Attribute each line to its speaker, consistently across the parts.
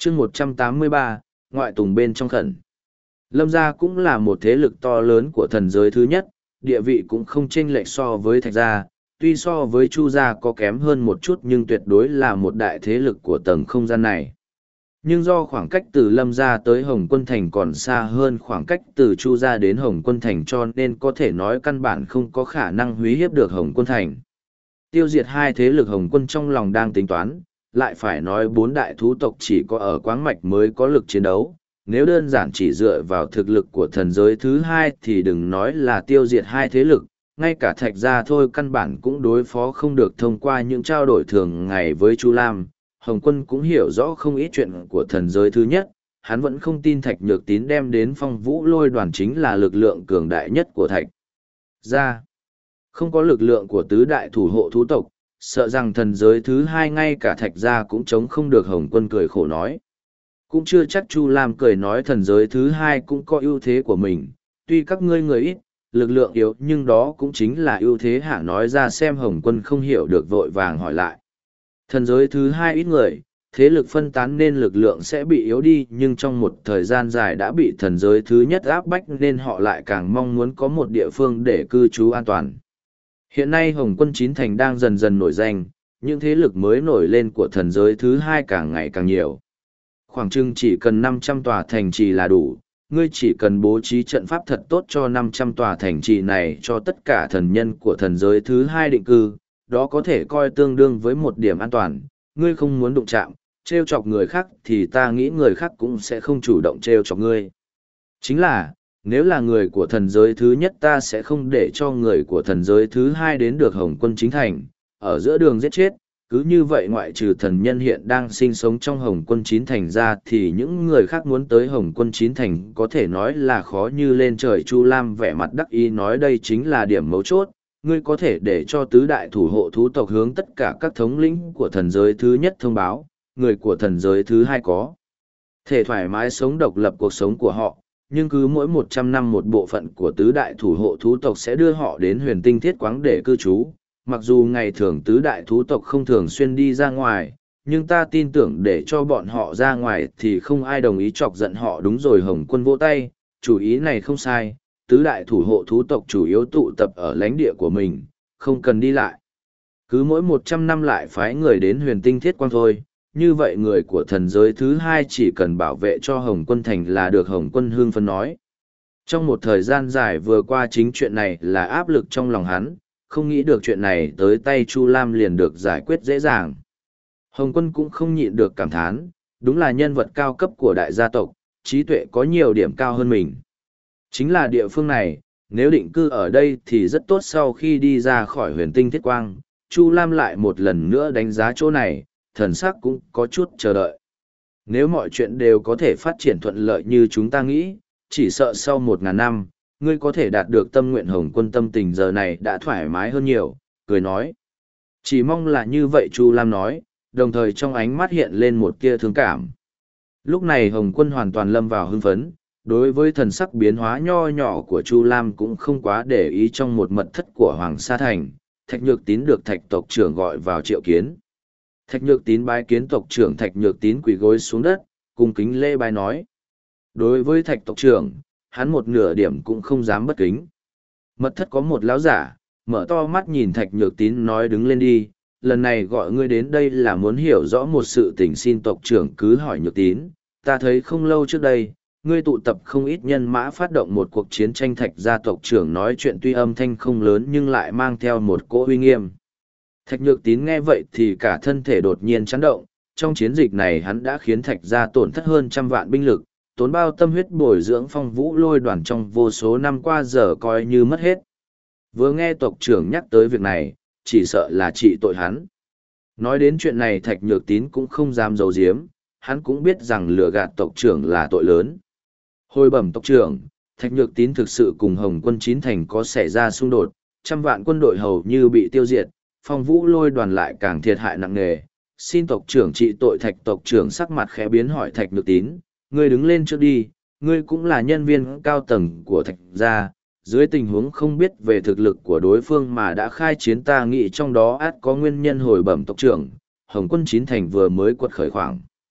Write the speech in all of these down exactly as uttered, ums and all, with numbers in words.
Speaker 1: chương một trăm tám mươi ba, ngoại tùng bên trong khẩn. Lâm gia cũng là một thế lực to lớn của thần giới thứ nhất, địa vị cũng không chênh lệch so với Thạch gia, tuy so với Chu gia có kém hơn một chút nhưng tuyệt đối là một đại thế lực của tầng không gian này. Nhưng do khoảng cách từ Lâm gia tới Hồng Quân Thành còn xa hơn khoảng cách từ Chu gia đến Hồng Quân Thành, cho nên có thể nói căn bản không có khả năng uy hiếp được Hồng Quân Thành. Tiêu diệt hai thế lực Hồng Quân trong lòng đang tính toán, lại phải nói bốn đại thú tộc chỉ có ở Quáng Mạch mới có lực chiến đấu. Nếu đơn giản chỉ dựa vào thực lực của thần giới thứ hai thì đừng nói là tiêu diệt hai thế lực, ngay cả Thạch gia thôi căn bản cũng đối phó không được. Thông qua những trao đổi thường ngày với Chu Lam, Hồng Quân cũng hiểu rõ không ít chuyện của thần giới thứ nhất, hắn vẫn không tin Thạch Nhược Tín đem đến Phong Vũ Lôi Đoàn chính là lực lượng cường đại nhất của Thạch gia. Không có lực lượng của tứ đại thủ hộ thú tộc, sợ rằng thần giới thứ hai ngay cả Thạch gia cũng chống không được. Hồng Quân cười khổ nói. Cũng chưa chắc. Chu Lam cười nói thần giới thứ hai cũng có ưu thế của mình, tuy các ngươi người ít, lực lượng yếu nhưng đó cũng chính là ưu thế hả? Nói ra xem. Hồng Quân không hiểu được vội vàng hỏi lại. Thần giới thứ hai ít người, thế lực phân tán nên lực lượng sẽ bị yếu đi, nhưng trong một thời gian dài đã bị thần giới thứ nhất áp bách nên họ lại càng mong muốn có một địa phương để cư trú an toàn. Hiện nay Hồng Quân Chín Thành đang dần dần nổi danh, những thế lực mới nổi lên của thần giới thứ hai càng ngày càng nhiều. Khoảng chừng chỉ cần năm trăm tòa thành trì là đủ, ngươi chỉ cần bố trí trận pháp thật tốt cho năm trăm tòa thành trì này cho tất cả thần nhân của thần giới thứ hai định cư, đó có thể coi tương đương với một điểm an toàn. Ngươi không muốn đụng chạm, trêu chọc người khác thì ta nghĩ người khác cũng sẽ không chủ động trêu chọc ngươi. Chính là, nếu là người của thần giới thứ nhất ta sẽ không để cho người của thần giới thứ hai đến được Hồng Quân Chính Thành, ở giữa đường giết chết. Cứ như vậy ngoại trừ thần nhân hiện đang sinh sống trong Hồng Quân Chín Thành ra thì những người khác muốn tới Hồng Quân Chín Thành có thể nói là khó như lên trời. Chu Lam vẻ mặt đắc ý nói đây chính là điểm mấu chốt, ngươi có thể để cho tứ đại thủ hộ thú tộc hướng tất cả các thống lĩnh của thần giới thứ nhất thông báo, người của thần giới thứ hai có thể thoải mái sống độc lập cuộc sống của họ, nhưng cứ mỗi một trăm năm một bộ phận của tứ đại thủ hộ thú tộc sẽ đưa họ đến huyền tinh thiết quáng để cư trú. Mặc dù ngày thường tứ đại thú tộc không thường xuyên đi ra ngoài, nhưng ta tin tưởng để cho bọn họ ra ngoài thì không ai đồng ý chọc giận họ. Đúng rồi. Hồng Quân vỗ tay, chủ ý này không sai, tứ đại thủ hộ thú tộc chủ yếu tụ tập ở lãnh địa của mình, không cần đi lại. Cứ mỗi một trăm năm lại phái người đến huyền tinh thiết quang thôi, như vậy người của thần giới thứ hai chỉ cần bảo vệ cho Hồng Quân Thành là được. Hồng Quân hưng phấn nói. Trong một thời gian dài vừa qua chính chuyện này là áp lực trong lòng hắn, không nghĩ được chuyện này tới tay Chu Lam liền được giải quyết dễ dàng. Hồng Quân cũng không nhịn được cảm thán, đúng là nhân vật cao cấp của đại gia tộc, trí tuệ có nhiều điểm cao hơn mình. Chính là địa phương này, nếu định cư ở đây thì rất tốt. Sau khi đi ra khỏi huyền tinh thiết quang, Chu Lam lại một lần nữa đánh giá chỗ này, thần sắc cũng có chút chờ đợi. Nếu mọi chuyện đều có thể phát triển thuận lợi như chúng ta nghĩ, chỉ sợ sau một ngàn năm, ngươi có thể đạt được tâm nguyện. Hồng Quân tâm tình giờ này đã thoải mái hơn nhiều, cười nói. Chỉ mong là như vậy. Chu Lam nói, đồng thời trong ánh mắt hiện lên một tia thương cảm. Lúc này Hồng Quân hoàn toàn lâm vào hưng phấn, đối với thần sắc biến hóa nho nhỏ của Chu Lam cũng không quá để ý. Trong một mật thất của Hoàng Sa Thành, Thạch Nhược Tín được Thạch tộc trưởng gọi vào triệu kiến. Thạch Nhược Tín bái kiến tộc trưởng. Thạch Nhược Tín quỳ gối xuống đất, cung kính lễ bái nói. Đối với Thạch tộc trưởng, hắn một nửa điểm cũng không dám bất kính. Mật thất có một lão giả, mở to mắt nhìn Thạch Nhược Tín nói đứng lên đi, lần này gọi ngươi đến đây là muốn hiểu rõ một sự tình, xin tộc trưởng cứ hỏi. Nhược Tín, ta thấy không lâu trước đây, ngươi tụ tập không ít nhân mã phát động một cuộc chiến tranh. Thạch gia tộc trưởng nói chuyện tuy âm thanh không lớn nhưng lại mang theo một cỗ uy nghiêm. Thạch Nhược Tín nghe vậy thì cả thân thể đột nhiên chấn động, trong chiến dịch này hắn đã khiến Thạch gia tổn thất hơn trăm vạn binh lực, tốn bao tâm huyết bồi dưỡng Phong Vũ Lôi Đoàn trong vô số năm qua giờ coi như mất hết. Vừa nghe tộc trưởng nhắc tới việc này, chỉ sợ là trị tội hắn. Nói đến chuyện này Thạch Nhược Tín cũng không dám giấu giếm, hắn cũng biết rằng lừa gạt tộc trưởng là tội lớn. Hồi bẩm tộc trưởng, Thạch Nhược Tín thực sự cùng Hồng Quân Chín Thành có xảy ra xung đột, trăm vạn quân đội hầu như bị tiêu diệt, Phong Vũ Lôi Đoàn lại càng thiệt hại nặng nề. Xin tộc trưởng trị tội. Thạch tộc trưởng sắc mặt khẽ biến hỏi Thạch Nhược Tín, ngươi đứng lên trước đi, ngươi cũng là nhân viên cao tầng của Thạch gia, dưới tình huống không biết về thực lực của đối phương mà đã khai chiến, ta nghĩ trong đó ắt có nguyên nhân. Hồi bẩm tộc trưởng, Hồng Quân Chín Thành vừa mới quật khởi khoảng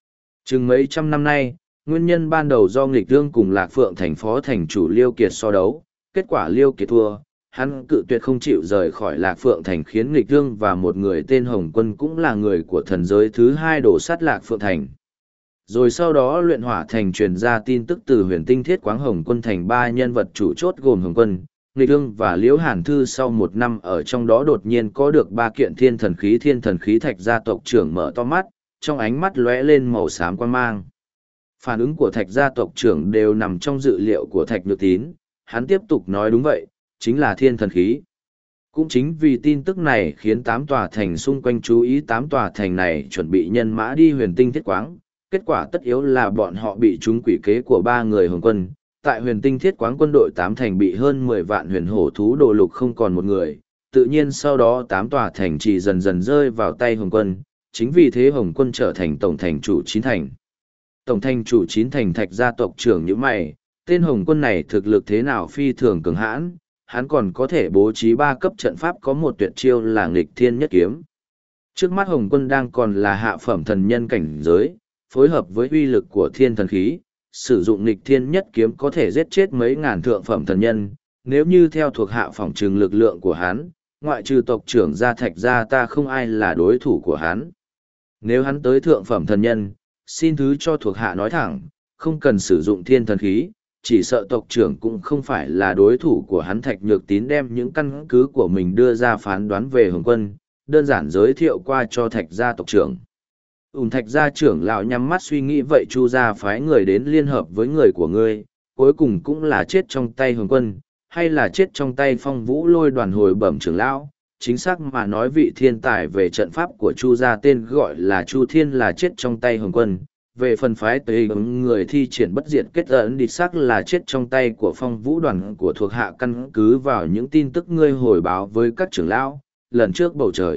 Speaker 1: Chừng mấy trăm năm nay, nguyên nhân ban đầu do nghịch thương cùng Lạc Phượng thành phó thành chủ Liêu Kiệt so đấu, kết quả Liêu Kiệt thua, hắn cự tuyệt không chịu rời khỏi Lạc Phượng thành khiến nghịch thương và một người tên Hồng Quân cũng là người của thần giới thứ hai đổ sát Lạc Phượng thành. Rồi sau đó luyện hỏa thành truyền ra tin tức từ huyền tinh thiết quáng Hồng Quân thành ba nhân vật chủ chốt gồm Hồng Quân, nghịch thương và Liễu Hàn Thư sau một năm ở trong đó đột nhiên có được ba kiện thiên thần khí thiên thần khí thạch gia tộc trưởng mở to mắt, trong ánh mắt lóe lên màu xám quan mang. Phản ứng của thạch gia tộc trưởng đều nằm trong dự liệu của thạch nhược tín, hắn tiếp tục nói đúng vậy, chính là thiên thần khí. Cũng chính vì tin tức này khiến tám tòa thành xung quanh chú ý tám tòa thành này chuẩn bị nhân mã đi huyền tinh thiết quáng, kết quả tất yếu là bọn họ bị trúng quỷ kế của ba người Hồng Quân. Tại huyền tinh thiết quáng quân đội tám thành bị hơn mười vạn huyền hổ thú đồ lục không còn một người, tự nhiên sau đó tám tòa thành chỉ dần dần rơi vào tay Hồng Quân, chính vì thế Hồng Quân trở thành tổng thành chủ chín thành. Tổng thành chủ chín thành thạch gia tộc trưởng như mày, tên Hồng Quân này thực lực thế nào phi thường cường hãn, hắn còn có thể bố trí ba cấp trận pháp có một tuyệt chiêu là nghịch thiên nhất kiếm. Trước mắt Hồng Quân đang còn là hạ phẩm thần nhân cảnh giới, phối hợp với uy lực của thiên thần khí, sử dụng nghịch thiên nhất kiếm có thể giết chết mấy ngàn thượng phẩm thần nhân, nếu như theo thuộc hạ phỏng trừng lực lượng của hắn, ngoại trừ tộc trưởng gia thạch gia ta không ai là đối thủ của hắn. Nếu hắn tới thượng phẩm thần nhân, xin thứ cho thuộc hạ nói thẳng, không cần sử dụng thiên thần khí, chỉ sợ tộc trưởng cũng không phải là đối thủ của hắn. Thạch Nhược Tín đem những căn cứ của mình đưa ra phán đoán về Hồng Quân, đơn giản giới thiệu qua cho thạch gia tộc trưởng. Ùn thạch gia trưởng lão nhắm mắt suy nghĩ vậy Chu gia phái người đến liên hợp với người của ngươi, cuối cùng cũng là chết trong tay Hồng Quân, hay là chết trong tay Phong Vũ Lôi đoàn hồi bẩm trưởng lão. Chính xác mà nói vị thiên tài về trận pháp của Chu gia tên gọi là Chu Thiên là chết trong tay Hồng Quân. Về phần phái tây ứng người thi triển bất diệt kết ấn đi xác là chết trong tay của Phong Vũ đoàn của thuộc hạ. Căn cứ vào những tin tức ngươi hồi báo với các trưởng lão, lần trước bầu trời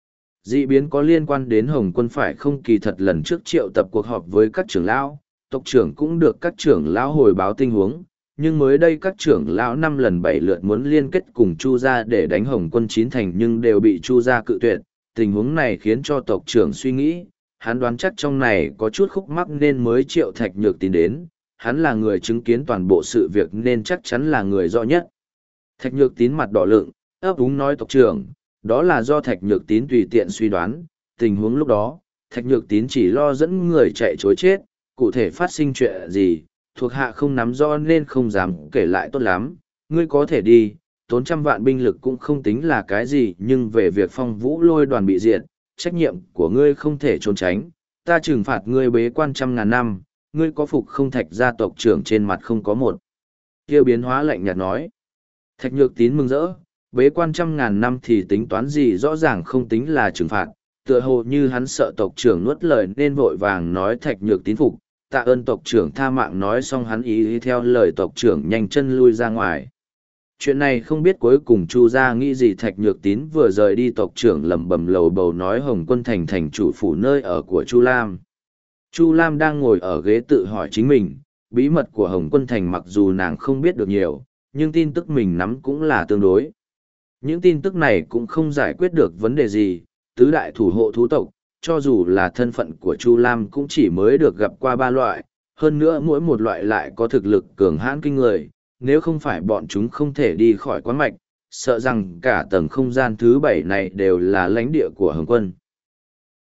Speaker 1: dị biến có liên quan đến Hồng Quân phải không? Kỳ thật lần trước triệu tập cuộc họp với các trưởng lão, tộc trưởng cũng được các trưởng lão hồi báo tình huống, nhưng mới đây các trưởng lão năm lần bảy lượt muốn liên kết cùng Chu gia để đánh Hồng Quân chín thành nhưng đều bị Chu gia cự tuyệt. Tình huống này khiến cho tộc trưởng suy nghĩ, hắn đoán chắc trong này có chút khúc mắc nên mới triệu Thạch Nhược Tín đến, hắn là người chứng kiến toàn bộ sự việc nên chắc chắn là người rõ nhất. Thạch Nhược Tín mặt đỏ lựng, ấp úng nói tộc trưởng, đó là do Thạch Nhược Tín tùy tiện suy đoán, tình huống lúc đó, Thạch Nhược Tín chỉ lo dẫn người chạy chối chết, cụ thể phát sinh chuyện gì, thuộc hạ không nắm rõ nên không dám kể lại tốt lắm, ngươi có thể đi, tốn trăm vạn binh lực cũng không tính là cái gì, nhưng về việc Phong Vũ Lôi đoàn bị diệt, trách nhiệm của ngươi không thể trốn tránh, ta trừng phạt ngươi bế quan trăm ngàn năm, ngươi có phục không? Thạch gia tộc trưởng trên mặt không có một tiêu biến hóa, lạnh nhạt nói. Thạch Nhược Tín mừng rỡ, bế quan trăm ngàn năm thì tính toán gì, rõ ràng không tính là trừng phạt, tựa hồ như hắn sợ tộc trưởng nuốt lời nên vội vàng nói Thạch Nhược Tín phục, tạ ơn tộc trưởng tha mạng. Nói xong hắn ý, ý theo lời tộc trưởng nhanh chân lui ra ngoài. Chuyện này không biết cuối cùng Chu gia nghĩ gì. Thạch Nhược Tín vừa rời đi, tộc trưởng lẩm bẩm lầu bầu nói Hồng Quân thành thành chủ phủ nơi ở của Chu Lam. Chu Lam đang ngồi ở ghế tự hỏi chính mình, bí mật của Hồng Quân thành mặc dù nàng không biết được nhiều, nhưng tin tức mình nắm cũng là tương đối. Những tin tức này cũng không giải quyết được vấn đề gì, tứ đại thủ hộ thú tộc, cho dù là thân phận của Chu Lam cũng chỉ mới được gặp qua ba loại, hơn nữa mỗi một loại lại có thực lực cường hãn kinh người, nếu không phải bọn chúng không thể đi khỏi quán mạch, sợ rằng cả tầng không gian thứ bảy này đều là lãnh địa của Hồng Quân.